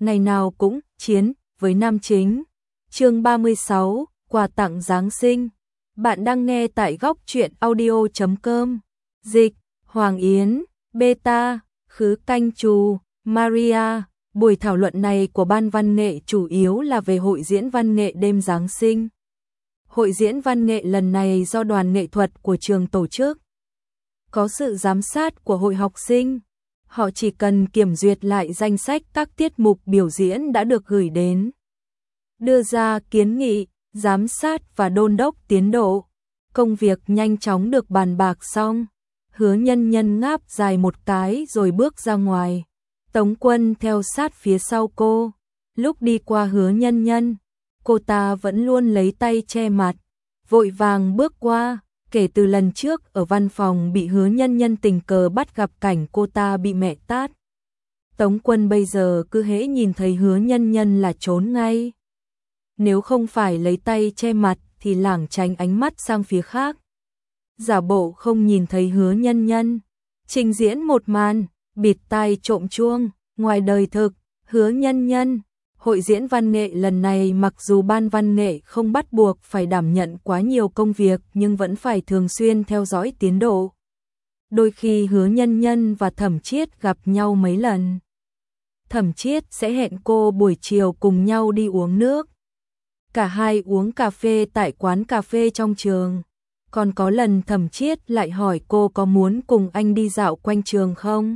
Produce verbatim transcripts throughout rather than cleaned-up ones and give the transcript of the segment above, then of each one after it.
ngày nào cũng chiến với nam chính. Chương ba mươi sáu, quà tặng Giáng sinh. Bạn đang nghe tại góc truyện audio chấm com. Dịch, Hoàng Yến, Beta, Khứ Canh Trù, Maria. Buổi thảo luận này của ban văn nghệ chủ yếu là về hội diễn văn nghệ đêm Giáng sinh. Hội diễn văn nghệ lần này do đoàn nghệ thuật của trường tổ chức. Có sự giám sát của hội học sinh. Họ chỉ cần kiểm duyệt lại danh sách các tiết mục biểu diễn đã được gửi đến. Đưa ra kiến nghị, giám sát và đôn đốc tiến độ. Công việc nhanh chóng được bàn bạc xong. Hứa Nhân Nhân ngáp dài một cái rồi bước ra ngoài. Tống Quân theo sát phía sau cô. Lúc đi qua Hứa Nhân Nhân, cô ta vẫn luôn lấy tay che mặt, vội vàng bước qua. Kể từ lần trước ở văn phòng bị Hứa Nhân Nhân tình cờ bắt gặp cảnh cô ta bị mẹ tát, Tống Quân bây giờ cứ hễ nhìn thấy Hứa Nhân Nhân là trốn ngay. Nếu không phải lấy tay che mặt thì lảng tránh ánh mắt sang phía khác, giả bộ không nhìn thấy Hứa Nhân Nhân. Trình diễn một màn bịt tai trộm chuông. Ngoài đời thực, Hứa Nhân Nhân, hội diễn văn nghệ lần này mặc dù ban văn nghệ không bắt buộc phải đảm nhận quá nhiều công việc nhưng vẫn phải thường xuyên theo dõi tiến độ. Đôi khi Hứa Nhân Nhân và Thẩm Chiết gặp nhau mấy lần. Thẩm Chiết sẽ hẹn cô buổi chiều cùng nhau đi uống nước. Cả hai uống cà phê tại quán cà phê trong trường. Còn có lần Thẩm Chiết lại hỏi cô có muốn cùng anh đi dạo quanh trường không?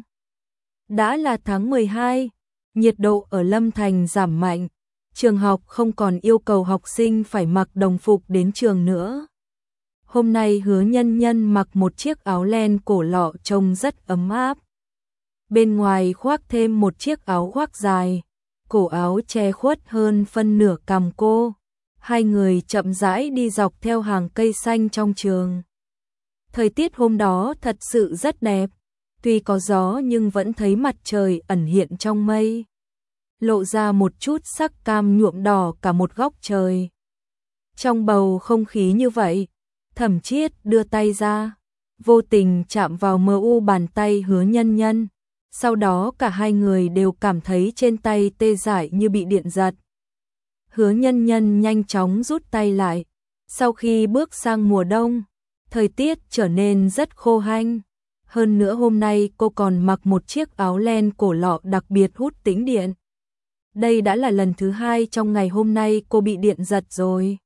Đã là tháng mười hai, nhiệt độ ở Lâm Thành giảm mạnh, trường học không còn yêu cầu học sinh phải mặc đồng phục đến trường nữa. Hôm nay Hứa Nhân Nhân mặc một chiếc áo len cổ lọ trông rất ấm áp. Bên ngoài khoác thêm một chiếc áo khoác dài, cổ áo che khuất hơn phân nửa cằm cô. Hai người chậm rãi đi dọc theo hàng cây xanh trong trường. Thời tiết hôm đó thật sự rất đẹp. Tuy có gió nhưng vẫn thấy mặt trời ẩn hiện trong mây, lộ ra một chút sắc cam nhuộm đỏ cả một góc trời. Trong bầu không khí như vậy, Thẩm Chiết đưa tay ra, vô tình chạm vào mờ u bàn tay Hứa Nhân Nhân. Sau đó cả hai người đều cảm thấy trên tay tê dại như bị điện giật. Hứa Nhân Nhân nhanh chóng rút tay lại. Sau khi bước sang mùa đông, thời tiết trở nên rất khô hanh. Hơn nữa hôm nay cô còn mặc một chiếc áo len cổ lọ đặc biệt hút tĩnh điện. Đây đã là lần thứ hai trong ngày hôm nay cô bị điện giật rồi.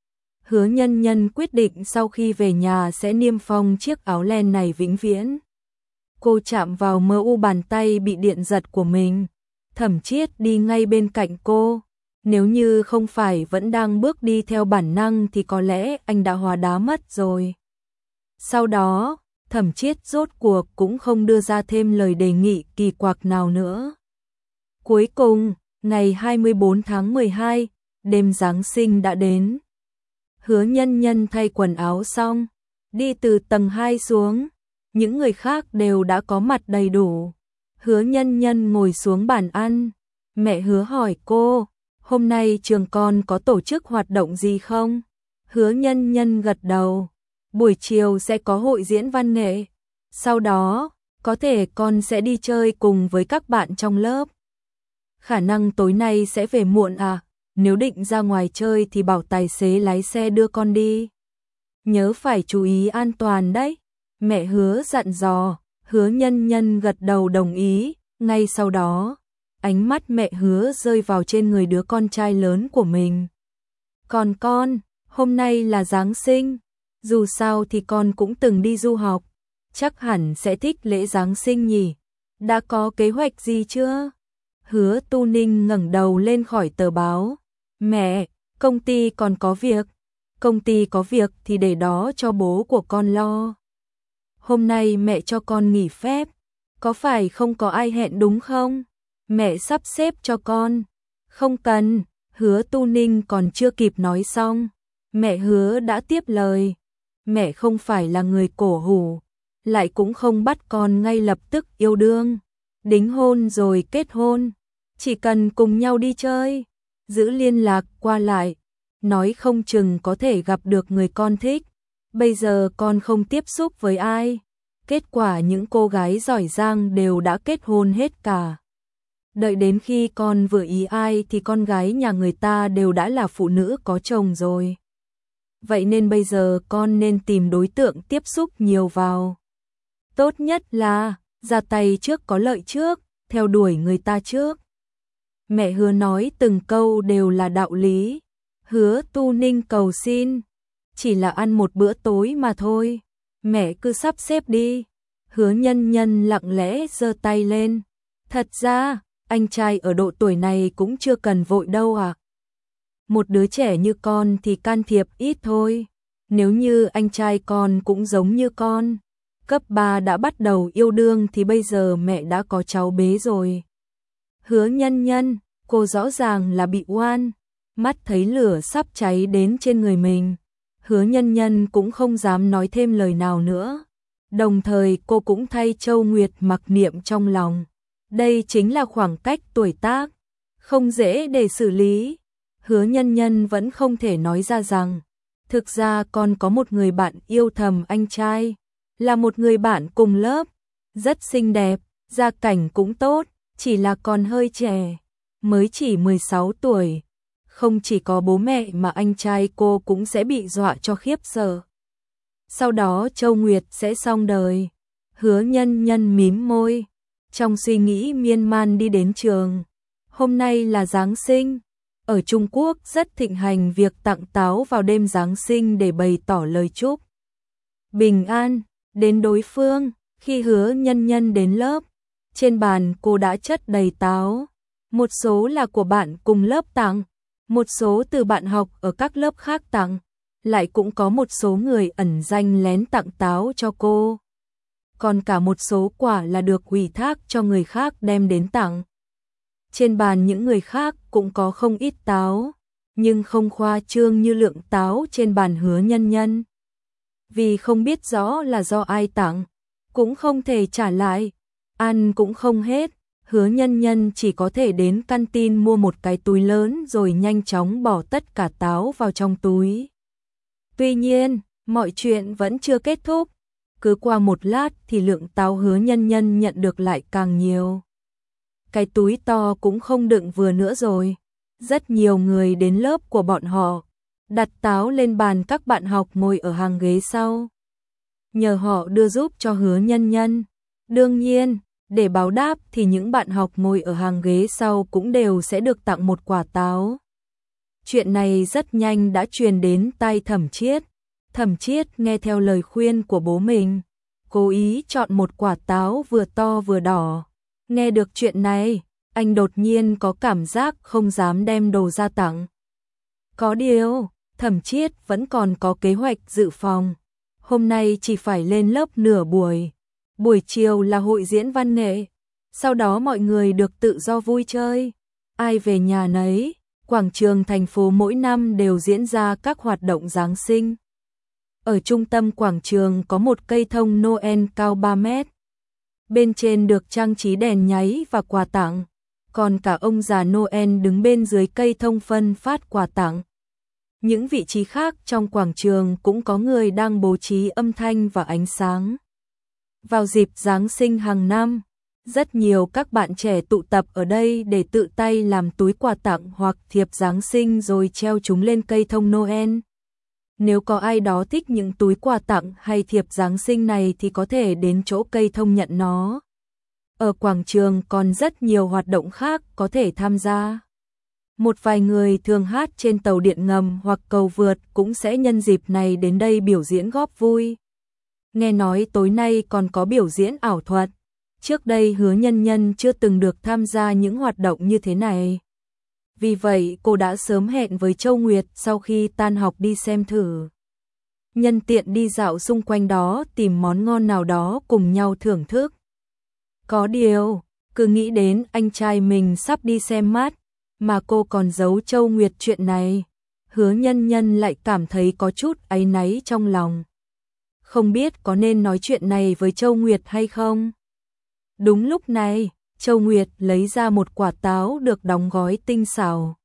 Hứa Nhân Nhân quyết định sau khi về nhà sẽ niêm phong chiếc áo len này vĩnh viễn. Cô chạm vào mờ u bàn tay bị điện giật của mình. Thẩm Chiết đi ngay bên cạnh cô. Nếu như không phải vẫn đang bước đi theo bản năng thì có lẽ anh đã hóa đá mất rồi. Sau đó, Thẩm Chiết rốt cuộc cũng không đưa ra thêm lời đề nghị kỳ quặc nào nữa. Cuối cùng, ngày hai mươi bốn tháng mười hai, đêm Giáng sinh đã đến. Hứa Nhân Nhân thay quần áo xong, đi từ tầng hai xuống. Những người khác đều đã có mặt đầy đủ. Hứa Nhân Nhân ngồi xuống bàn ăn. Mẹ Hứa hỏi cô, hôm nay trường con có tổ chức hoạt động gì không? Hứa Nhân Nhân gật đầu. Buổi chiều sẽ có hội diễn văn nghệ. Sau đó, có thể con sẽ đi chơi cùng với các bạn trong lớp. Khả năng tối nay sẽ về muộn à? Nếu định ra ngoài chơi thì bảo tài xế lái xe đưa con đi. Nhớ phải chú ý an toàn đấy. Mẹ Hứa dặn dò. Hứa Nhân Nhân gật đầu đồng ý. Ngay sau đó, ánh mắt mẹ Hứa rơi vào trên người đứa con trai lớn của mình. Còn con, hôm nay là Giáng sinh. Dù sao thì con cũng từng đi du học, chắc hẳn sẽ thích lễ Giáng sinh nhỉ. Đã có kế hoạch gì chưa? Hứa Tu Ninh ngẩng đầu lên khỏi tờ báo. Mẹ, công ty còn có việc. Công ty có việc thì để đó cho bố của con lo. Hôm nay mẹ cho con nghỉ phép. Có phải không có ai hẹn đúng không? Mẹ sắp xếp cho con. Không cần. Hứa Tu Ninh còn chưa kịp nói xong, mẹ Hứa đã tiếp lời. Mẹ không phải là người cổ hủ, lại cũng không bắt con ngay lập tức yêu đương, đính hôn rồi kết hôn. Chỉ cần cùng nhau đi chơi, giữ liên lạc qua lại, nói không chừng có thể gặp được người con thích. Bây giờ con không tiếp xúc với ai, kết quả những cô gái giỏi giang đều đã kết hôn hết cả. Đợi đến khi con vừa ý ai thì con gái nhà người ta đều đã là phụ nữ có chồng rồi. Vậy nên bây giờ con nên tìm đối tượng tiếp xúc nhiều vào. Tốt nhất là ra tay trước có lợi trước, theo đuổi người ta trước. Mẹ Hứa nói từng câu đều là đạo lý. Hứa Tu Ninh cầu xin, chỉ là ăn một bữa tối mà thôi, mẹ cứ sắp xếp đi. Hứa Nhân Nhân lặng lẽ giơ tay lên. Thật ra, anh trai ở độ tuổi này cũng chưa cần vội đâu à. Một đứa trẻ như con thì can thiệp ít thôi. Nếu như anh trai con cũng giống như con, cấp ba đã bắt đầu yêu đương thì bây giờ mẹ đã có cháu bé rồi. Hứa Nhân Nhân, cô rõ ràng là bị oan, mắt thấy lửa sắp cháy đến trên người mình. Hứa Nhân Nhân cũng không dám nói thêm lời nào nữa. Đồng thời cô cũng thay Châu Nguyệt mặc niệm trong lòng. Đây chính là khoảng cách tuổi tác, không dễ để xử lý. Hứa Nhân Nhân vẫn không thể nói ra rằng, thực ra con có một người bạn yêu thầm anh trai, là một người bạn cùng lớp, rất xinh đẹp, gia cảnh cũng tốt, chỉ là còn hơi trẻ, mới chỉ mười sáu tuổi. Không chỉ có bố mẹ mà anh trai cô cũng sẽ bị dọa cho khiếp sợ. Sau đó Châu Nguyệt sẽ xong đời. Hứa Nhân Nhân mím môi, trong suy nghĩ miên man đi đến trường. Hôm nay là Giáng sinh. Ở Trung Quốc rất thịnh hành việc tặng táo vào đêm Giáng sinh để bày tỏ lời chúc bình an đến đối phương. Khi Hứa Nhân Nhân đến lớp, trên bàn cô đã chất đầy táo. Một số là của bạn cùng lớp tặng, một số từ bạn học ở các lớp khác tặng, lại cũng có một số người ẩn danh lén tặng táo cho cô. Còn cả một số quả là được ủy thác cho người khác đem đến tặng. Trên bàn những người khác cũng có không ít táo, nhưng không khoa trương như lượng táo trên bàn Hứa Nhân Nhân. Vì không biết rõ là do ai tặng, cũng không thể trả lại, ăn cũng không hết. Hứa Nhân Nhân chỉ có thể đến canteen mua một cái túi lớn rồi nhanh chóng bỏ tất cả táo vào trong túi. Tuy nhiên, mọi chuyện vẫn chưa kết thúc. Cứ qua một lát thì lượng táo Hứa Nhân Nhân nhận được lại càng nhiều. Cái túi to cũng không đựng vừa nữa rồi. Rất nhiều người đến lớp của bọn họ, đặt táo lên bàn các bạn học ngồi ở hàng ghế sau. Nhờ họ đưa giúp cho Hứa Nhân Nhân. Đương nhiên, để báo đáp thì những bạn học ngồi ở hàng ghế sau cũng đều sẽ được tặng một quả táo. Chuyện này rất nhanh đã truyền đến tai Thẩm Chiết. Thẩm Chiết nghe theo lời khuyên của bố mình, cố ý chọn một quả táo vừa to vừa đỏ. Nghe được chuyện này, anh đột nhiên có cảm giác không dám đem đồ ra tặng. Có điều, Thẩm Chiết vẫn còn có kế hoạch dự phòng. Hôm nay chỉ phải lên lớp nửa buổi. Buổi chiều là hội diễn văn nghệ. Sau đó mọi người được tự do vui chơi. Ai về nhà nấy. Quảng trường thành phố mỗi năm đều diễn ra các hoạt động Giáng sinh. Ở trung tâm quảng trường có một cây thông Noel cao ba mét. Bên trên được trang trí đèn nháy và quà tặng. Còn cả ông già Noel đứng bên dưới cây thông phân phát quà tặng. Những vị trí khác trong quảng trường cũng có người đang bố trí âm thanh và ánh sáng. Vào dịp Giáng sinh hàng năm, rất nhiều các bạn trẻ tụ tập ở đây để tự tay làm túi quà tặng hoặc thiệp Giáng sinh rồi treo chúng lên cây thông Noel. Nếu có ai đó thích những túi quà tặng hay thiệp Giáng sinh này thì có thể đến chỗ cây thông nhận nó. Ở quảng trường còn rất nhiều hoạt động khác có thể tham gia. Một vài người thường hát trên tàu điện ngầm hoặc cầu vượt cũng sẽ nhân dịp này đến đây biểu diễn góp vui. Nghe nói tối nay còn có biểu diễn ảo thuật. Trước đây Hứa Nhân Nhân chưa từng được tham gia những hoạt động như thế này. Vì vậy cô đã sớm hẹn với Châu Nguyệt sau khi tan học đi xem thử. Nhân tiện đi dạo xung quanh đó tìm món ngon nào đó cùng nhau thưởng thức. Có điều, cứ nghĩ đến anh trai mình sắp đi xem mắt, mà cô còn giấu Châu Nguyệt chuyện này. Hứa Nhân Nhân lại cảm thấy có chút áy náy trong lòng. Không biết có nên nói chuyện này với Châu Nguyệt hay không? Đúng lúc này, Châu Nguyệt lấy ra một quả táo được đóng gói tinh xảo.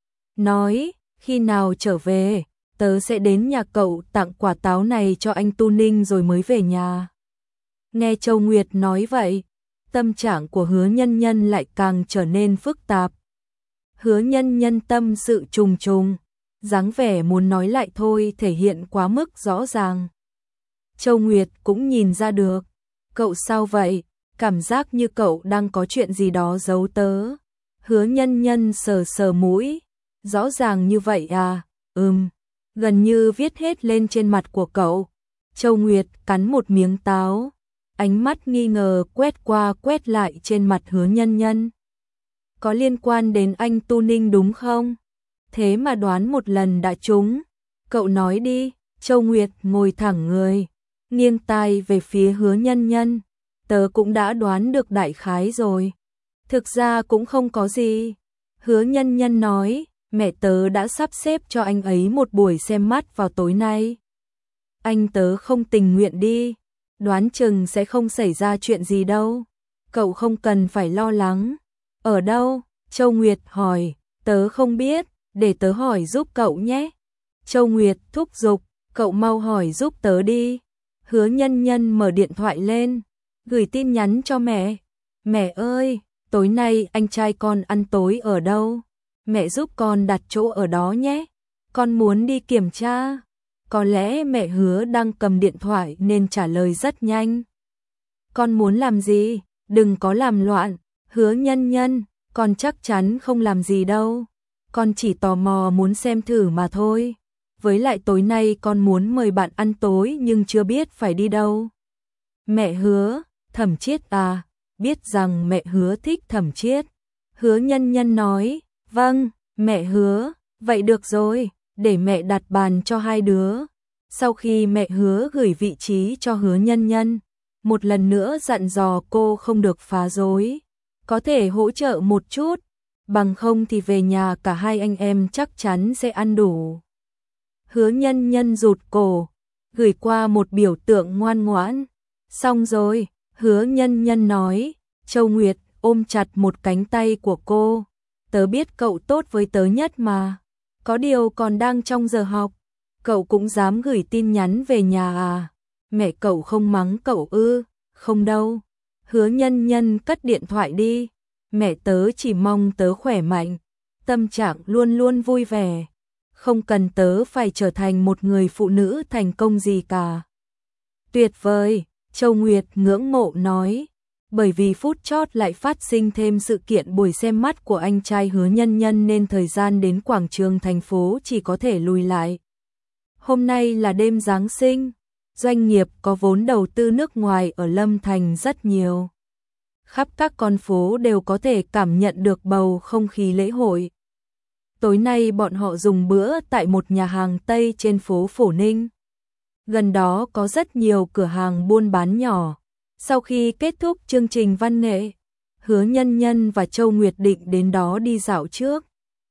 Nói, khi nào trở về, tớ sẽ đến nhà cậu tặng quả táo này cho anh Tu Ninh rồi mới về nhà. Nghe Châu Nguyệt nói vậy, tâm trạng của Hứa Nhân Nhân lại càng trở nên phức tạp. Hứa Nhân Nhân tâm sự trùng trùng, dáng vẻ muốn nói lại thôi thể hiện quá mức rõ ràng. Châu Nguyệt cũng nhìn ra được, cậu sao vậy, cảm giác như cậu đang có chuyện gì đó giấu tớ. Hứa Nhân Nhân sờ sờ mũi, rõ ràng như vậy à, ừm, gần như viết hết lên trên mặt của cậu. Châu Nguyệt cắn một miếng táo, ánh mắt nghi ngờ quét qua quét lại trên mặt Hứa Nhân Nhân. Có liên quan đến anh Tu Ninh đúng không? Thế mà đoán một lần đã trúng. Cậu nói đi. Châu Nguyệt ngồi thẳng người, nghiêng tai về phía Hứa Nhân Nhân. Tớ cũng đã đoán được đại khái rồi. Thực ra cũng không có gì. Hứa Nhân Nhân nói, mẹ tớ đã sắp xếp cho anh ấy một buổi xem mắt vào tối nay. Anh tớ không tình nguyện đi, đoán chừng sẽ không xảy ra chuyện gì đâu. Cậu không cần phải lo lắng. Ở đâu? Châu Nguyệt hỏi, tớ không biết, để tớ hỏi giúp cậu nhé. Châu Nguyệt thúc giục, cậu mau hỏi giúp tớ đi. Hứa Nhân Nhân mở điện thoại lên, gửi tin nhắn cho mẹ. Mẹ ơi, tối nay anh trai con ăn tối ở đâu? Mẹ giúp con đặt chỗ ở đó nhé. Con muốn đi kiểm tra. Có lẽ mẹ Hứa đang cầm điện thoại nên trả lời rất nhanh. Con muốn làm gì? Đừng có làm loạn. Hứa Nhân Nhân, con chắc chắn không làm gì đâu. Con chỉ tò mò muốn xem thử mà thôi. Với lại tối nay con muốn mời bạn ăn tối nhưng chưa biết phải đi đâu. Mẹ Hứa, Thẩm Chiết à, biết rằng mẹ Hứa thích Thẩm Chiết. Hứa Nhân Nhân nói, vâng, mẹ Hứa, vậy được rồi, để mẹ đặt bàn cho hai đứa. Sau khi mẹ Hứa gửi vị trí cho Hứa Nhân Nhân, một lần nữa dặn dò cô không được phá rối, có thể hỗ trợ một chút, bằng không thì về nhà cả hai anh em chắc chắn sẽ ăn đủ. Hứa Nhân Nhân rụt cổ, gửi qua một biểu tượng ngoan ngoãn. Xong rồi, Hứa Nhân Nhân nói, Châu Nguyệt ôm chặt một cánh tay của cô. Tớ biết cậu tốt với tớ nhất mà. Có điều còn đang trong giờ học, cậu cũng dám gửi tin nhắn về nhà à? Mẹ cậu không mắng cậu ư? Không đâu. Hứa Nhân Nhân cất điện thoại đi. Mẹ tớ chỉ mong tớ khỏe mạnh, tâm trạng luôn luôn vui vẻ. Không cần tớ phải trở thành một người phụ nữ thành công gì cả. Tuyệt vời, Châu Nguyệt ngưỡng mộ nói. Bởi vì phút chót lại phát sinh thêm sự kiện buổi xem mắt của anh trai Hứa Nhân Nhân nên thời gian đến quảng trường thành phố chỉ có thể lùi lại. Hôm nay là đêm Giáng sinh, doanh nghiệp có vốn đầu tư nước ngoài ở Lâm Thành rất nhiều. Khắp các con phố đều có thể cảm nhận được bầu không khí lễ hội. Tối nay bọn họ dùng bữa tại một nhà hàng Tây trên phố Phổ Ninh. Gần đó có rất nhiều cửa hàng buôn bán nhỏ. Sau khi kết thúc chương trình văn nghệ, Hứa Nhân Nhân và Châu Nguyệt định đến đó đi dạo trước.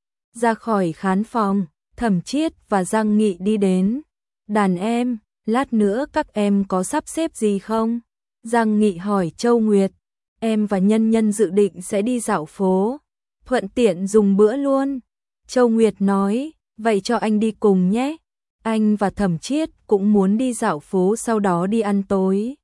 Ra khỏi khán phòng, Thẩm Chiết và Giang Nghị đi đến. Đàn em, lát nữa các em có sắp xếp gì không? Giang Nghị hỏi Châu Nguyệt. Em và Nhân Nhân dự định sẽ đi dạo phố, thuận tiện dùng bữa luôn. Châu Nguyệt nói, vậy cho anh đi cùng nhé. Anh và Thẩm Chiết cũng muốn đi dạo phố sau đó đi ăn tối.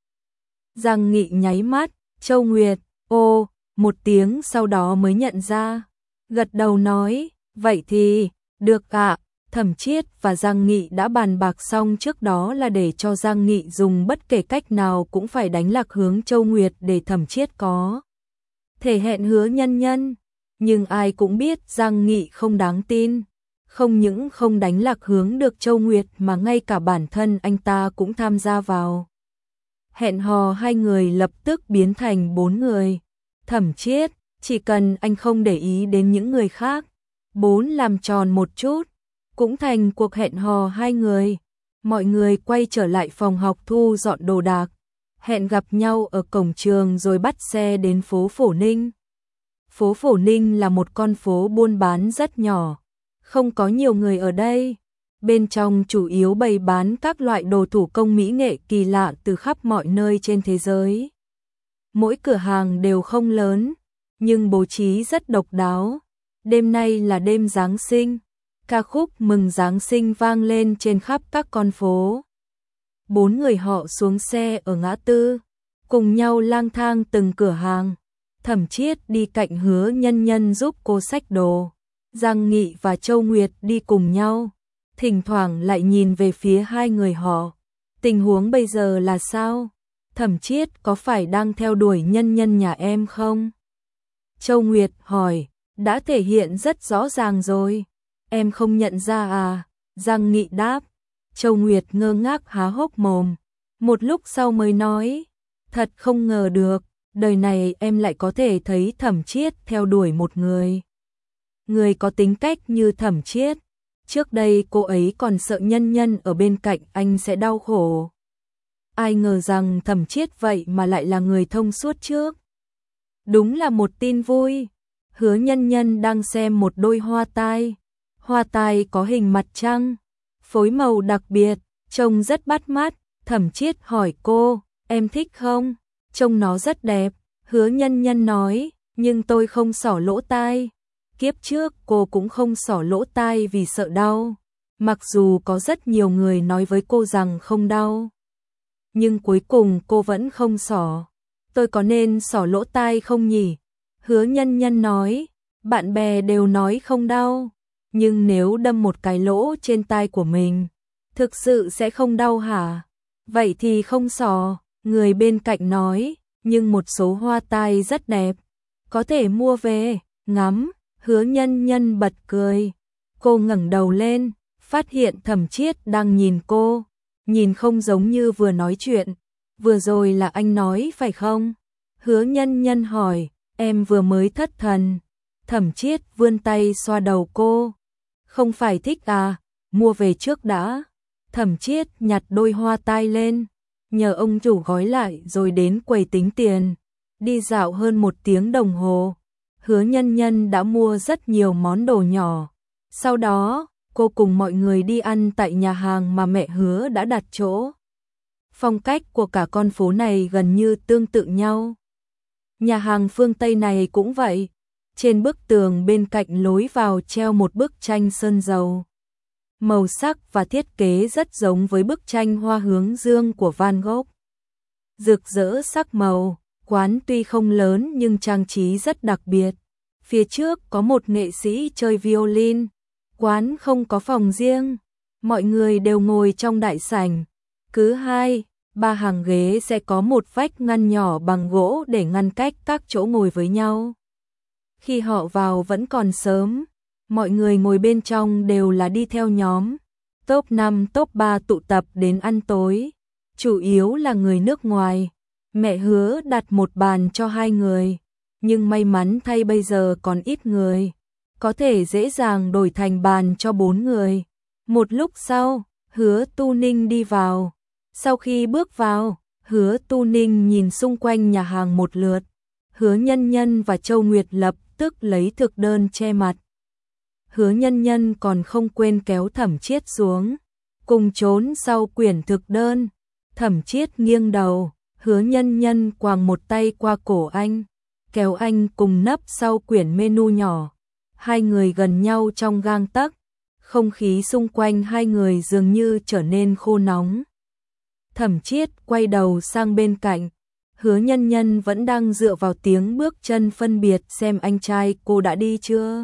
Giang Nghị nháy mắt, Châu Nguyệt, ô, một tiếng sau đó mới nhận ra. Gật đầu nói, vậy thì, được ạ. Thẩm Chiết và Giang Nghị đã bàn bạc xong trước đó là để cho Giang Nghị dùng bất kể cách nào cũng phải đánh lạc hướng Châu Nguyệt để Thẩm Chiết có thể hẹn Hứa Nhân Nhân. Nhưng ai cũng biết Giang Nghị không đáng tin. Không những không đánh lạc hướng được Châu Nguyệt mà ngay cả bản thân anh ta cũng tham gia vào. Hẹn hò hai người lập tức biến thành bốn người. Thẩm Chiết, chỉ cần anh không để ý đến những người khác, bốn làm tròn một chút, cũng thành cuộc hẹn hò hai người. Mọi người quay trở lại phòng học thu dọn đồ đạc, hẹn gặp nhau ở cổng trường rồi bắt xe đến phố Phổ Ninh. Phố Phổ Ninh là một con phố buôn bán rất nhỏ, không có nhiều người ở đây. Bên trong chủ yếu bày bán các loại đồ thủ công mỹ nghệ kỳ lạ từ khắp mọi nơi trên thế giới. Mỗi cửa hàng đều không lớn, nhưng bố trí rất độc đáo. Đêm nay là đêm Giáng sinh, ca khúc mừng Giáng sinh vang lên trên khắp các con phố. Bốn người họ xuống xe ở ngã tư. cùng nhau lang thang từng cửa hàng. Thẩm Chiết đi cạnh Hứa Nhân Nhân giúp cô xách đồ. Giang Nghị và Châu Nguyệt đi cùng nhau, thỉnh thoảng lại nhìn về phía hai người họ. Tình huống bây giờ là sao? Thẩm Chiết có phải đang theo đuổi Nhân Nhân nhà em không? Châu Nguyệt hỏi, đã thể hiện rất rõ ràng rồi. Em không nhận ra à? Giang Nghị đáp. Châu Nguyệt ngơ ngác há hốc mồm. Một lúc sau mới nói, thật không ngờ được, đời này em lại có thể thấy Thẩm Chiết theo đuổi một người. Người có tính cách như Thẩm Chiết. Trước đây cô ấy còn sợ Nhân Nhân ở bên cạnh anh sẽ đau khổ. Ai ngờ rằng Thẩm Chiết vậy mà lại là người thông suốt trước. Đúng là một tin vui. Hứa Nhân Nhân đang xem một đôi hoa tai. Hoa tai có hình mặt trăng, phối màu đặc biệt, trông rất bắt mắt. Thẩm Chiết hỏi cô, em thích không? Trông nó rất đẹp. Hứa Nhân Nhân nói, nhưng tôi không xỏ lỗ tai. Kiếp trước cô cũng không xỏ lỗ tai vì sợ đau. Mặc dù có rất nhiều người nói với cô rằng không đau, nhưng cuối cùng cô vẫn không xỏ. Tôi có nên xỏ lỗ tai không nhỉ? Hứa Nhân Nhân nói, bạn bè đều nói không đau, nhưng nếu đâm một cái lỗ trên tai của mình, thực sự sẽ không đau hả? Vậy thì không xỏ. Người bên cạnh nói, nhưng một số hoa tai rất đẹp, có thể mua về, ngắm. Hứa Nhân Nhân bật cười. Cô ngẩng đầu lên, phát hiện Thẩm Chiết đang nhìn cô, nhìn không giống như vừa nói chuyện. Vừa rồi là anh nói phải không? Hứa Nhân Nhân hỏi, em vừa mới thất thần. Thẩm Chiết vươn tay xoa đầu cô. Không phải thích à, mua về trước đã. Thẩm Chiết nhặt đôi hoa tai lên, nhờ ông chủ gói lại rồi đến quầy tính tiền. Đi dạo hơn một tiếng đồng hồ, Hứa Nhân Nhân đã mua rất nhiều món đồ nhỏ. Sau đó, cô cùng mọi người đi ăn tại nhà hàng mà mẹ Hứa đã đặt chỗ. Phong cách của cả con phố này gần như tương tự nhau. Nhà hàng phương Tây này cũng vậy. Trên bức tường bên cạnh lối vào treo một bức tranh sơn dầu. Màu sắc và thiết kế rất giống với bức tranh Hoa hướng dương của Van Gogh. Rực rỡ sắc màu, quán tuy không lớn nhưng trang trí rất đặc biệt. Phía trước có một nghệ sĩ chơi violin. Quán không có phòng riêng, mọi người đều ngồi trong đại sảnh. Cứ hai, ba hàng ghế sẽ có một vách ngăn nhỏ bằng gỗ để ngăn cách các chỗ ngồi với nhau. Khi họ vào vẫn còn sớm, mọi người ngồi bên trong đều là đi theo nhóm. Top năm, top ba tụ tập đến ăn tối, chủ yếu là người nước ngoài. Mẹ Hứa đặt một bàn cho hai người, nhưng may mắn thay bây giờ còn ít người, có thể dễ dàng đổi thành bàn cho bốn người. Một lúc sau, Hứa Tu Ninh đi vào. Sau khi bước vào, Hứa Tu Ninh nhìn xung quanh nhà hàng một lượt. Hứa Nhân Nhân và Châu Nguyệt lập tức lấy thực đơn che mặt. Hứa Nhân Nhân còn không quên kéo Thẩm Chiết xuống, cùng trốn sau quyển thực đơn. Thẩm Chiết nghiêng đầu, Hứa Nhân Nhân quàng một tay qua cổ anh, kéo anh cùng nấp sau quyển menu nhỏ. Hai người gần nhau trong gang tấc, không khí xung quanh hai người dường như trở nên khô nóng. Thẩm Chiết quay đầu sang bên cạnh, Hứa Nhân Nhân vẫn đang dựa vào tiếng bước chân phân biệt xem anh trai cô đã đi chưa.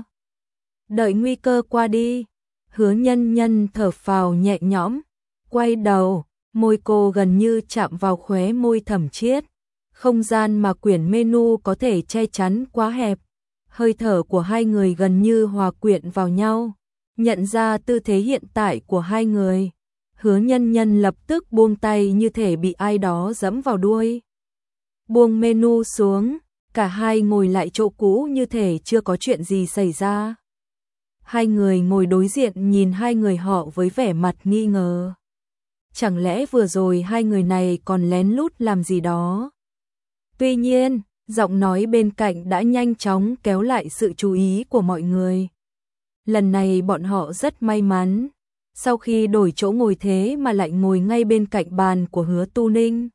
Đợi nguy cơ qua đi, Hứa Nhân Nhân thở phào nhẹ nhõm, quay đầu, môi cô gần như chạm vào khóe môi Thẩm Chiết. Không gian mà quyển menu có thể che chắn quá hẹp. Hơi thở của hai người gần như hòa quyện vào nhau. Nhận ra tư thế hiện tại của hai người, Hứa Nhân Nhân lập tức buông tay như thể bị ai đó giẫm vào đuôi. Buông menu xuống, cả hai ngồi lại chỗ cũ như thể chưa có chuyện gì xảy ra. Hai người ngồi đối diện nhìn hai người họ với vẻ mặt nghi ngờ. Chẳng lẽ vừa rồi hai người này còn lén lút làm gì đó? Tuy nhiên, giọng nói bên cạnh đã nhanh chóng kéo lại sự chú ý của mọi người. Lần này bọn họ rất may mắn, sau khi đổi chỗ ngồi thế mà lại ngồi ngay bên cạnh bàn của Hứa Tu Ninh.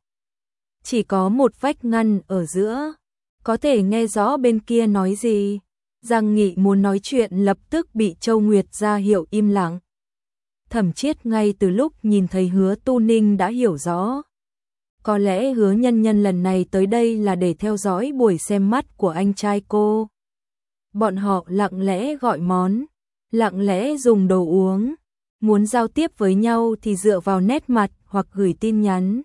Chỉ có một vách ngăn ở giữa, có thể nghe rõ bên kia nói gì. Giang Nghị muốn nói chuyện lập tức bị Châu Nguyệt ra hiệu im lặng. Thẩm Chiết ngay từ lúc nhìn thấy Hứa Tu Ninh đã hiểu rõ. Có lẽ Hứa Nhân Nhân lần này tới đây là để theo dõi buổi xem mắt của anh trai cô. Bọn họ lặng lẽ gọi món, lặng lẽ dùng đồ uống, muốn giao tiếp với nhau thì dựa vào nét mặt hoặc gửi tin nhắn.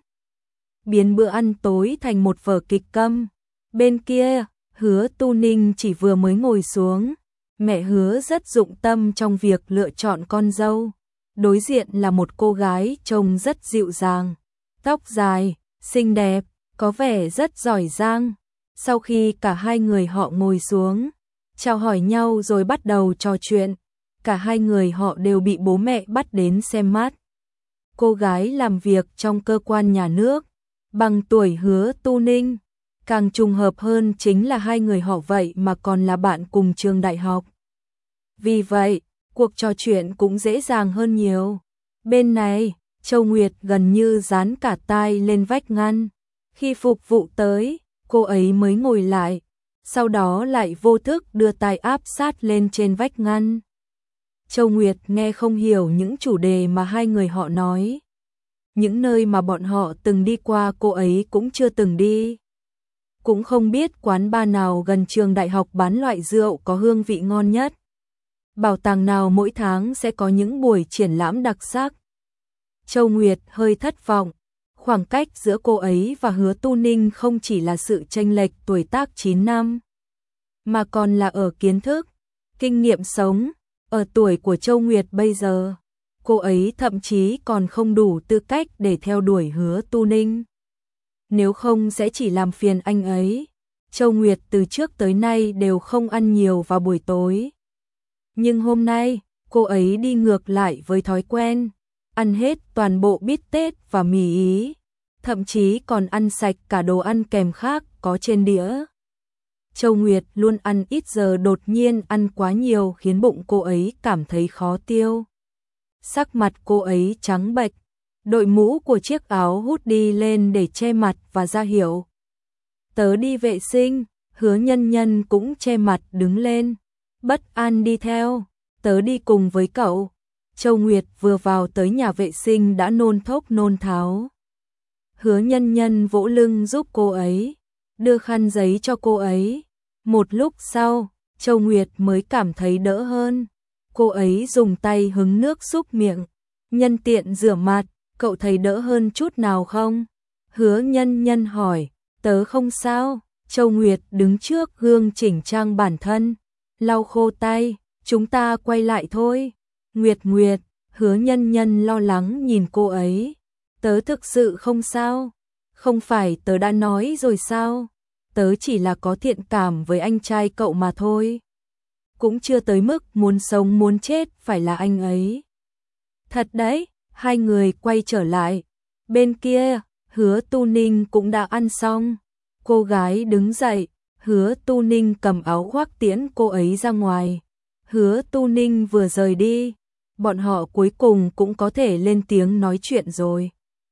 Biến bữa ăn tối thành một vở kịch câm. Bên kia, Hứa Tu Ninh chỉ vừa mới ngồi xuống, mẹ Hứa rất dụng tâm trong việc lựa chọn con dâu. Đối diện là một cô gái trông rất dịu dàng, tóc dài, xinh đẹp, có vẻ rất giỏi giang. Sau khi cả hai người họ ngồi xuống, chào hỏi nhau rồi bắt đầu trò chuyện, cả hai người họ đều bị bố mẹ bắt đến xem mắt. Cô gái làm việc trong cơ quan nhà nước, bằng tuổi Hứa Tu Ninh. Càng trùng hợp hơn chính là hai người họ vậy mà còn là bạn cùng trường đại học. Vì vậy, cuộc trò chuyện cũng dễ dàng hơn nhiều. Bên này, Châu Nguyệt gần như dán cả tai lên vách ngăn. Khi phục vụ tới, cô ấy mới ngồi lại, sau đó lại vô thức đưa tai áp sát lên trên vách ngăn. Châu Nguyệt nghe không hiểu những chủ đề mà hai người họ nói. Những nơi mà bọn họ từng đi qua cô ấy cũng chưa từng đi. Cũng không biết quán bar nào gần trường đại học bán loại rượu có hương vị ngon nhất. Bảo tàng nào mỗi tháng sẽ có những buổi triển lãm đặc sắc. Châu Nguyệt hơi thất vọng. Khoảng cách giữa cô ấy và Hứa Tu Ninh không chỉ là sự chênh lệch tuổi tác chín năm, mà còn là ở kiến thức, kinh nghiệm sống. Ở tuổi của Châu Nguyệt bây giờ, cô ấy thậm chí còn không đủ tư cách để theo đuổi Hứa Tu Ninh. Nếu không sẽ chỉ làm phiền anh ấy. Châu Nguyệt từ trước tới nay đều không ăn nhiều vào buổi tối. Nhưng hôm nay, cô ấy đi ngược lại với thói quen, ăn hết toàn bộ bít tết và mì Ý, thậm chí còn ăn sạch cả đồ ăn kèm khác có trên đĩa. Châu Nguyệt luôn ăn ít giờ đột nhiên ăn quá nhiều khiến bụng cô ấy cảm thấy khó tiêu. Sắc mặt cô ấy trắng bệch, đội mũ của chiếc áo hút đi lên để che mặt và ra hiệu. Tớ đi vệ sinh. Hứa Nhân Nhân cũng che mặt đứng lên. Bất an đi theo. Tớ đi cùng với cậu. Châu Nguyệt vừa vào tới nhà vệ sinh đã nôn thốc nôn tháo. Hứa Nhân Nhân vỗ lưng giúp cô ấy, đưa khăn giấy cho cô ấy. Một lúc sau, Châu Nguyệt mới cảm thấy đỡ hơn. Cô ấy dùng tay hứng nước súc miệng, nhân tiện rửa mặt. Cậu thấy đỡ hơn chút nào không? Hứa Nhân Nhân hỏi. Tớ không sao. Châu Nguyệt đứng trước gương chỉnh trang bản thân, lau khô tay. Chúng ta quay lại thôi. Nguyệt Nguyệt. Hứa Nhân Nhân lo lắng nhìn cô ấy. Tớ thực sự không sao. Không phải tớ đã nói rồi sao? Tớ chỉ là có thiện cảm với anh trai cậu mà thôi. Cũng chưa tới mức muốn sống muốn chết phải là anh ấy. Thật đấy. Hai người quay trở lại. Bên kia, Hứa Tu Ninh cũng đã ăn xong. Cô gái đứng dậy, Hứa Tu Ninh cầm áo khoác tiễn cô ấy ra ngoài. Hứa Tu Ninh vừa rời đi, bọn họ cuối cùng cũng có thể lên tiếng nói chuyện rồi.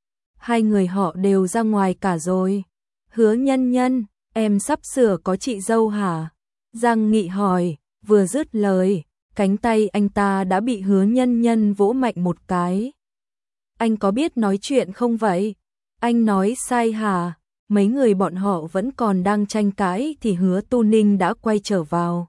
Hai người họ đều ra ngoài cả rồi. Hứa Nhân Nhân, em sắp sửa có chị dâu hả? Giang Nghị hỏi, vừa dứt lời, cánh tay anh ta đã bị Hứa Nhân Nhân vỗ mạnh một cái. Anh có biết nói chuyện không vậy? Anh nói sai hả? Mấy người bọn họ vẫn còn đang tranh cãi thì Hứa Tu Ninh đã quay trở vào.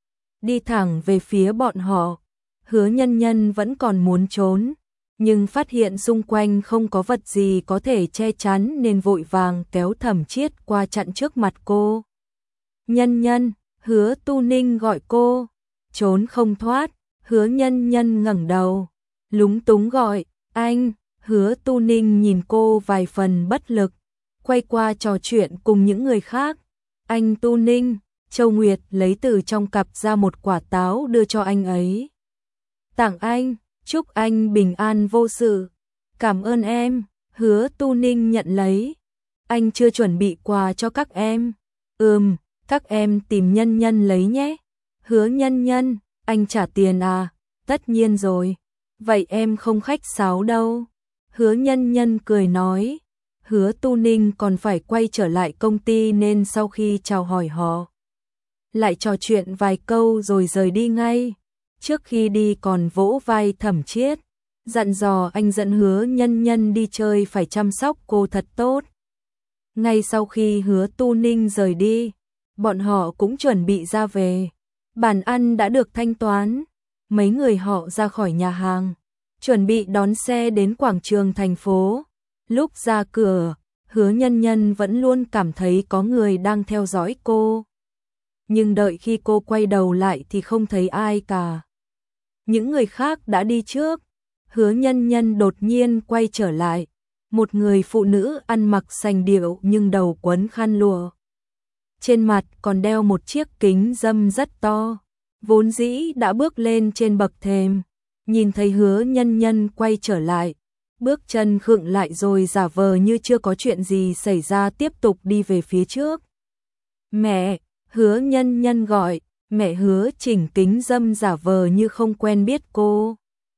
Đi thẳng về phía bọn họ. Hứa Nhân Nhân vẫn còn muốn trốn, nhưng phát hiện xung quanh không có vật gì có thể che chắn nên vội vàng kéo Thẩm Chiết qua chặn trước mặt cô. Nhân Nhân, Hứa Tu Ninh gọi cô. Trốn không thoát. Hứa Nhân Nhân ngẩng đầu, lúng túng gọi, anh. Hứa Tu Ninh nhìn cô vài phần bất lực, quay qua trò chuyện cùng những người khác. Anh Tu Ninh. Châu Nguyệt lấy từ trong cặp ra một quả táo đưa cho anh ấy. Tặng anh, chúc anh bình an vô sự. Cảm ơn em. Hứa Tu Ninh nhận lấy. Anh chưa chuẩn bị quà cho các em. Ừm, các em tìm Nhân Nhân lấy nhé. Hứa Nhân Nhân, anh trả tiền à? Tất nhiên rồi. Vậy em không khách sáo đâu. Hứa Nhân Nhân cười nói. Hứa Tu Ninh còn phải quay trở lại công ty nên sau khi chào hỏi họ, lại trò chuyện vài câu rồi rời đi ngay. Trước khi đi còn vỗ vai Thẩm Chiết, dặn dò anh dẫn Hứa Nhân Nhân đi chơi phải chăm sóc cô thật tốt. Ngay sau khi Hứa Tu Ninh rời đi, bọn họ cũng chuẩn bị ra về. Bàn ăn đã được thanh toán, mấy người họ ra khỏi nhà hàng, chuẩn bị đón xe đến quảng trường thành phố. Lúc ra cửa, Hứa Nhân Nhân vẫn luôn cảm thấy có người đang theo dõi cô. Nhưng đợi khi cô quay đầu lại thì không thấy ai cả. Những người khác đã đi trước. Hứa Nhân Nhân đột nhiên quay trở lại. Một người phụ nữ ăn mặc sành điệu nhưng đầu quấn khăn lụa. Trên mặt còn đeo một chiếc kính râm rất to. Vốn dĩ đã bước lên trên bậc thềm. Nhìn thấy Hứa Nhân Nhân quay trở lại. Bước chân khựng lại rồi giả vờ như chưa có chuyện gì xảy ra tiếp tục đi về phía trước. Mẹ, Hứa Nhân Nhân gọi. Mẹ Hứa chỉnh kính râm giả vờ như không quen biết cô.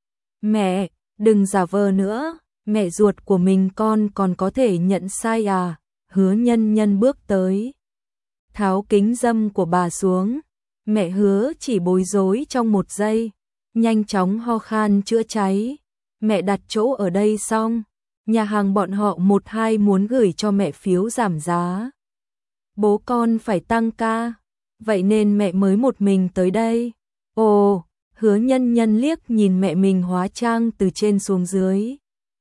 Mẹ, đừng giả vờ nữa. Mẹ ruột của mình con còn có thể nhận sai à? Hứa Nhân Nhân bước tới, tháo kính râm của bà xuống. Mẹ Hứa chỉ bối rối trong một giây, nhanh chóng ho khan chữa cháy. Mẹ đặt chỗ ở đây xong, nhà hàng bọn họ một hai muốn gửi cho mẹ phiếu giảm giá. Bố con phải tăng ca, vậy nên mẹ mới một mình tới đây. Ồ, Hứa Nhân Nhân liếc nhìn mẹ mình hóa trang từ trên xuống dưới.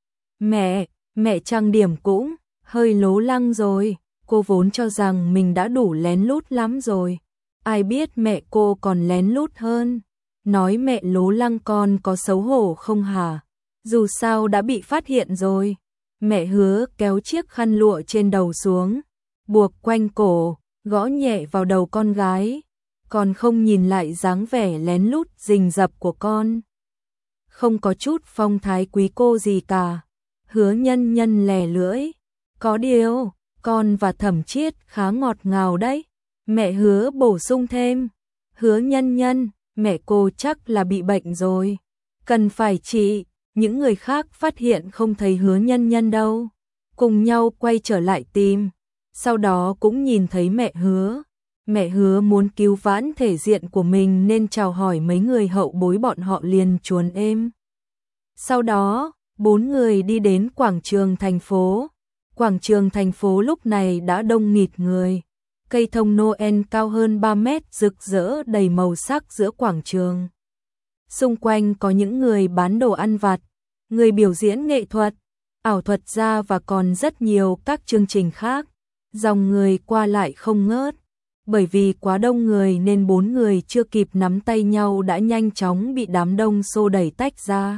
Mẹ, mẹ trang điểm cũng hơi lố lăng rồi. Cô vốn cho rằng mình đã đủ lén lút lắm rồi. Ai biết mẹ cô còn lén lút hơn. Nói mẹ lố lăng con có xấu hổ không hả? Dù sao đã bị phát hiện rồi. Mẹ Hứa kéo chiếc khăn lụa trên đầu xuống, buộc quanh cổ, gõ nhẹ vào đầu con gái. Còn không nhìn lại dáng vẻ lén lút rình rập của con. Không có chút phong thái quý cô gì cả. Hứa Nhân Nhân lè lưỡi. Có điều, con và Thẩm Chiết khá ngọt ngào đấy. Mẹ Hứa bổ sung thêm. Hứa Nhân Nhân, mẹ cô chắc là bị bệnh rồi. Cần phải trị. Những người khác phát hiện không thấy Hứa Nhân Nhân đâu. Cùng nhau quay trở lại tìm. Sau đó cũng nhìn thấy mẹ Hứa. Mẹ Hứa muốn cứu vãn thể diện của mình nên chào hỏi mấy người hậu bối bọn họ liền chuồn êm. Sau đó, bốn người đi đến quảng trường thành phố. Quảng trường thành phố lúc này đã đông nghịt người. Cây thông Noel cao hơn ba mét rực rỡ đầy màu sắc giữa quảng trường. Xung quanh có những người bán đồ ăn vặt, người biểu diễn nghệ thuật, ảo thuật gia và còn rất nhiều các chương trình khác. Dòng người qua lại không ngớt. Bởi vì quá đông người nên bốn người chưa kịp nắm tay nhau đã nhanh chóng bị đám đông xô đẩy tách ra.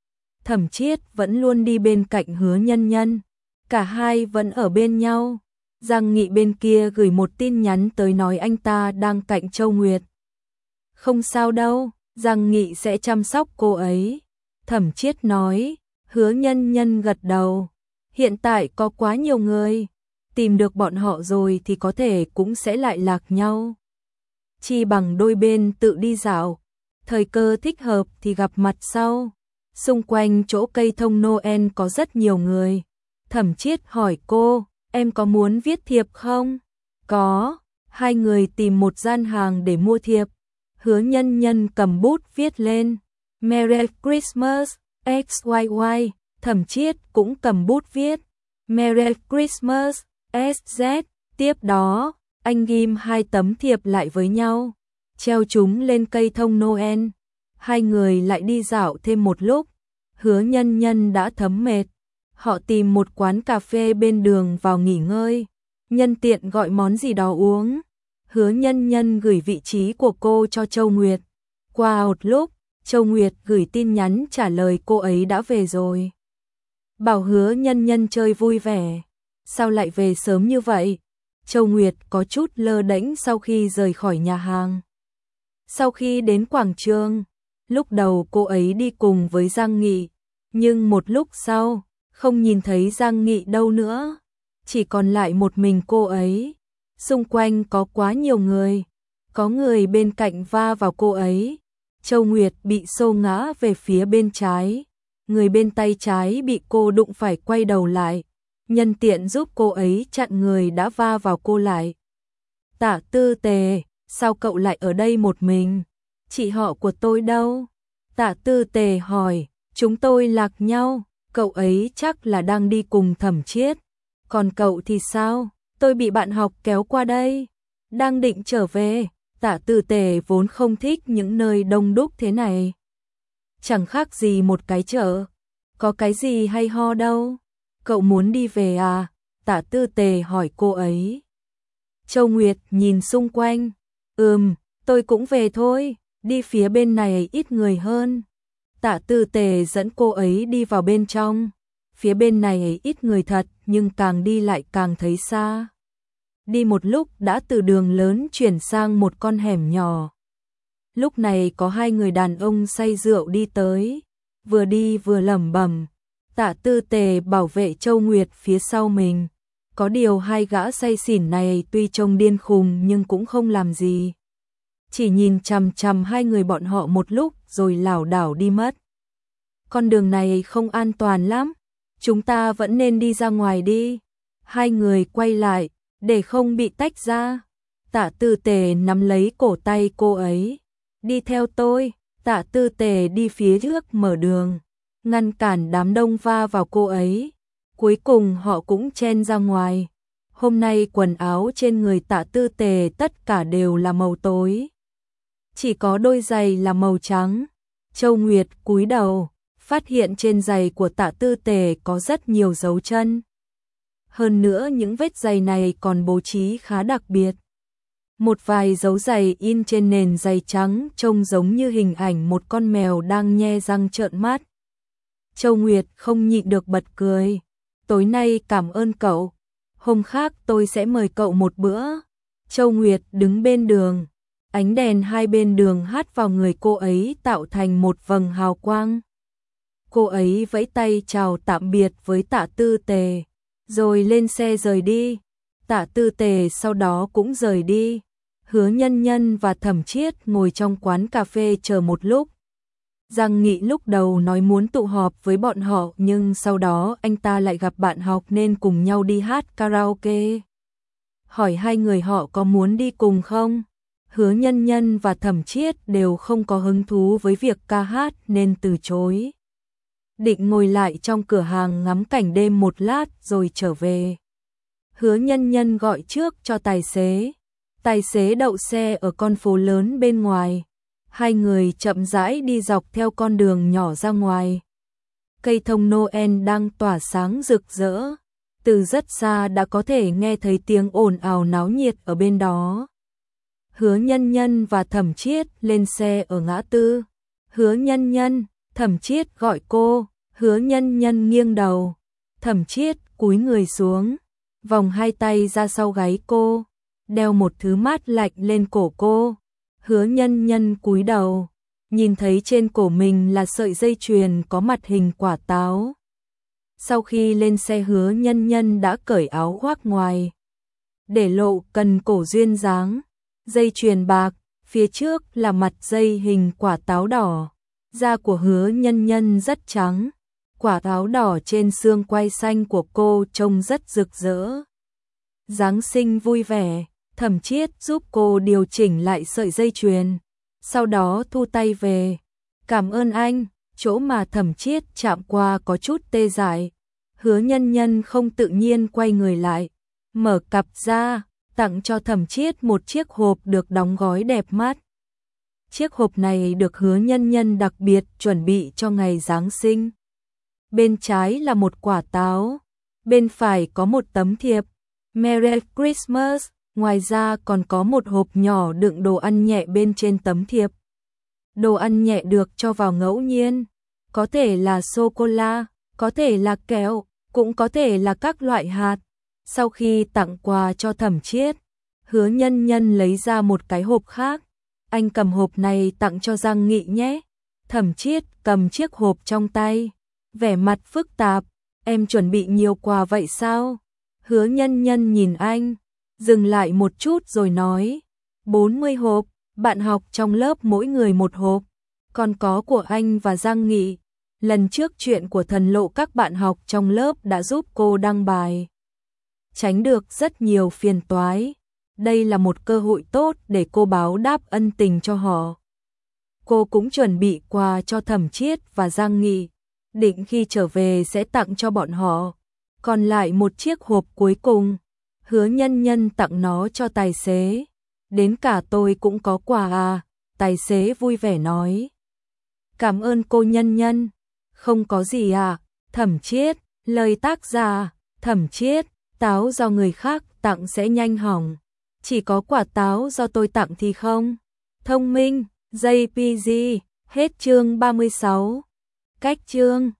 Thẩm Chiết vẫn luôn đi bên cạnh Hứa Nhân Nhân. Cả hai vẫn ở bên nhau. Giang Nghị bên kia gửi một tin nhắn tới nói anh ta đang cạnh Châu Nguyệt. Không sao đâu, Giang Nghị sẽ chăm sóc cô ấy. Thẩm Chiết nói. Hứa Nhân Nhân gật đầu. Hiện tại có quá nhiều người. Tìm được bọn họ rồi thì có thể cũng sẽ lại lạc nhau. Chi bằng đôi bên tự đi dạo. Thời cơ thích hợp thì gặp mặt sau. Xung quanh chỗ cây thông Noel có rất nhiều người. Thẩm Chiết hỏi cô, em có muốn viết thiệp không? Có. Hai người tìm một gian hàng để mua thiệp. Hứa Nhân Nhân cầm bút viết lên. Merry Christmas, ích i i. Thẩm Chiết cũng cầm bút viết. Merry Christmas, ét dét. Tiếp đó, anh ghim hai tấm thiệp lại với nhau, treo chúng lên cây thông Noel. Hai người lại đi dạo thêm một lúc. Hứa Nhân Nhân đã thấm mệt. Họ tìm một quán cà phê bên đường vào nghỉ ngơi. Nhân tiện gọi món gì đó uống. Hứa Nhân Nhân gửi vị trí của cô cho Châu Nguyệt. Qua một lúc, Châu Nguyệt gửi tin nhắn trả lời cô ấy đã về rồi. Bảo Hứa Nhân Nhân chơi vui vẻ. Sao lại về sớm như vậy? Châu Nguyệt có chút lơ đễnh sau khi rời khỏi nhà hàng. Sau khi đến quảng trường, lúc đầu cô ấy đi cùng với Giang Nghị, nhưng một lúc sau, không nhìn thấy Giang Nghị đâu nữa, chỉ còn lại một mình cô ấy. Xung quanh có quá nhiều người, có người bên cạnh va vào cô ấy. Châu Nguyệt bị xô ngã về phía bên trái, người bên tay trái bị cô đụng phải quay đầu lại, nhân tiện giúp cô ấy chặn người đã va vào cô lại. Tạ Tư Tề, sao cậu lại ở đây một mình? Chị họ của tôi đâu? Tạ Tư Tề hỏi. Chúng tôi lạc nhau, cậu ấy chắc là đang đi cùng Thẩm Chiết. Còn cậu thì sao? Tôi bị bạn học kéo qua đây. Đang định trở về. Tạ Tư Tề vốn không thích những nơi đông đúc thế này. Chẳng khác gì một cái chợ. Có cái gì hay ho đâu. Cậu muốn đi về à? Tạ Tư Tề hỏi cô ấy. Châu Nguyệt nhìn xung quanh. Ừm, tôi cũng về thôi. Đi phía bên này ít người hơn. Tạ Tư Tề dẫn cô ấy đi vào bên trong. Phía bên này ít người thật, nhưng càng đi lại càng thấy xa. Đi một lúc đã từ đường lớn chuyển sang một con hẻm nhỏ. Lúc này có hai người đàn ông say rượu đi tới, vừa đi vừa lẩm bẩm. Tạ Tư Tề bảo vệ Châu Nguyệt phía sau mình. Có điều hai gã say xỉn này tuy trông điên khùng nhưng cũng không làm gì. Chỉ nhìn chằm chằm hai người bọn họ một lúc rồi lảo đảo đi mất. Con đường này không an toàn lắm, chúng ta vẫn nên đi ra ngoài đi. Hai người quay lại, để không bị tách ra. Tạ Tư Tề nắm lấy cổ tay cô ấy. Đi theo tôi. Tạ Tư Tề đi phía trước mở đường, ngăn cản đám đông va vào cô ấy. Cuối cùng họ cũng chen ra ngoài. Hôm nay quần áo trên người Tạ Tư Tề tất cả đều là màu tối. Chỉ có đôi giày là màu trắng. Châu Nguyệt cúi đầu, phát hiện trên giày của Tạ Tư Tề có rất nhiều dấu chân. Hơn nữa những vết giày này còn bố trí khá đặc biệt. Một vài dấu giày in trên nền giày trắng trông giống như hình ảnh một con mèo đang nhe răng trợn mắt. Châu Nguyệt không nhịn được bật cười. Tối nay cảm ơn cậu. Hôm khác tôi sẽ mời cậu một bữa. Châu Nguyệt đứng bên đường. Ánh đèn hai bên đường hắt vào người cô ấy tạo thành một vầng hào quang. Cô ấy vẫy tay chào tạm biệt với Tạ Tư Tề, rồi lên xe rời đi. Tạ Tư Tề sau đó cũng rời đi. Hứa Nhân Nhân và Thẩm Chiết ngồi trong quán cà phê chờ một lúc. Giang Nghị lúc đầu nói muốn tụ họp với bọn họ nhưng sau đó anh ta lại gặp bạn học nên cùng nhau đi hát karaoke. Hỏi hai người họ có muốn đi cùng không? Hứa Nhân Nhân và Thẩm Chiết đều không có hứng thú với việc ca hát nên từ chối. Định ngồi lại trong cửa hàng ngắm cảnh đêm một lát rồi trở về. Hứa Nhân Nhân gọi trước cho tài xế. Tài xế đậu xe ở con phố lớn bên ngoài. Hai người chậm rãi đi dọc theo con đường nhỏ ra ngoài. Cây thông Noel đang tỏa sáng rực rỡ. Từ rất xa đã có thể nghe thấy tiếng ồn ào náo nhiệt ở bên đó. Hứa Nhân Nhân và Thẩm Chiết lên xe ở ngã tư. Hứa Nhân Nhân, Thẩm Chiết gọi cô. Hứa Nhân Nhân nghiêng đầu. Thẩm Chiết cúi người xuống, vòng hai tay ra sau gáy cô, đeo một thứ mát lạnh lên cổ cô. Hứa Nhân Nhân cúi đầu, nhìn thấy trên cổ mình là sợi dây chuyền có mặt hình quả táo. Sau khi lên xe Hứa Nhân Nhân đã cởi áo khoác ngoài, để lộ cần cổ duyên dáng. Dây chuyền bạc, phía trước là mặt dây hình quả táo đỏ. Da của Hứa Nhân Nhân rất trắng. Quả táo đỏ trên xương quai xanh của cô trông rất rực rỡ. Giáng sinh vui vẻ, Thẩm Chiết giúp cô điều chỉnh lại sợi dây chuyền, sau đó thu tay về. Cảm ơn anh, chỗ mà Thẩm Chiết chạm qua có chút tê dại. Hứa Nhân Nhân không tự nhiên quay người lại, mở cặp ra, tặng cho Thẩm Chiết một chiếc hộp được đóng gói đẹp mắt. Chiếc hộp này được Hứa Nhân Nhân đặc biệt chuẩn bị cho ngày Giáng sinh. Bên trái là một quả táo, bên phải có một tấm thiệp Merry Christmas, ngoài ra còn có một hộp nhỏ đựng đồ ăn nhẹ bên trên tấm thiệp. Đồ ăn nhẹ được cho vào ngẫu nhiên, có thể là sô-cô-la, có thể là kẹo, cũng có thể là các loại hạt. Sau khi tặng quà cho Thẩm Chiết, Hứa Nhân Nhân lấy ra một cái hộp khác. Anh cầm hộp này tặng cho Giang Nghị nhé. Thẩm Chiết cầm chiếc hộp trong tay, vẻ mặt phức tạp. Em chuẩn bị nhiều quà vậy sao? Hứa Nhân Nhân nhìn anh, dừng lại một chút rồi nói. bốn mươi hộp, bạn học trong lớp mỗi người một hộp. Còn có của anh và Giang Nghị. Lần trước chuyện của thần lộ các bạn học trong lớp đã giúp cô đăng bài, tránh được rất nhiều phiền toái. Đây là một cơ hội tốt để cô báo đáp ân tình cho họ. Cô cũng chuẩn bị quà cho Thẩm Chiết và Giang Nghị, định khi trở về sẽ tặng cho bọn họ. còn lại một chiếc hộp cuối cùng. Hứa Nhân Nhân tặng nó cho tài xế. Đến cả tôi cũng có quà à, tài xế vui vẻ nói. Cảm ơn cô Nhân Nhân. Không có gì à, Thẩm Chiết, lời tác giả, Thẩm Chiết, táo do người khác tặng sẽ nhanh hỏng. Chỉ có quả táo do tôi tặng thì không. Thông minh, gi pê giê, hết chương ba mươi sáu. Cách chương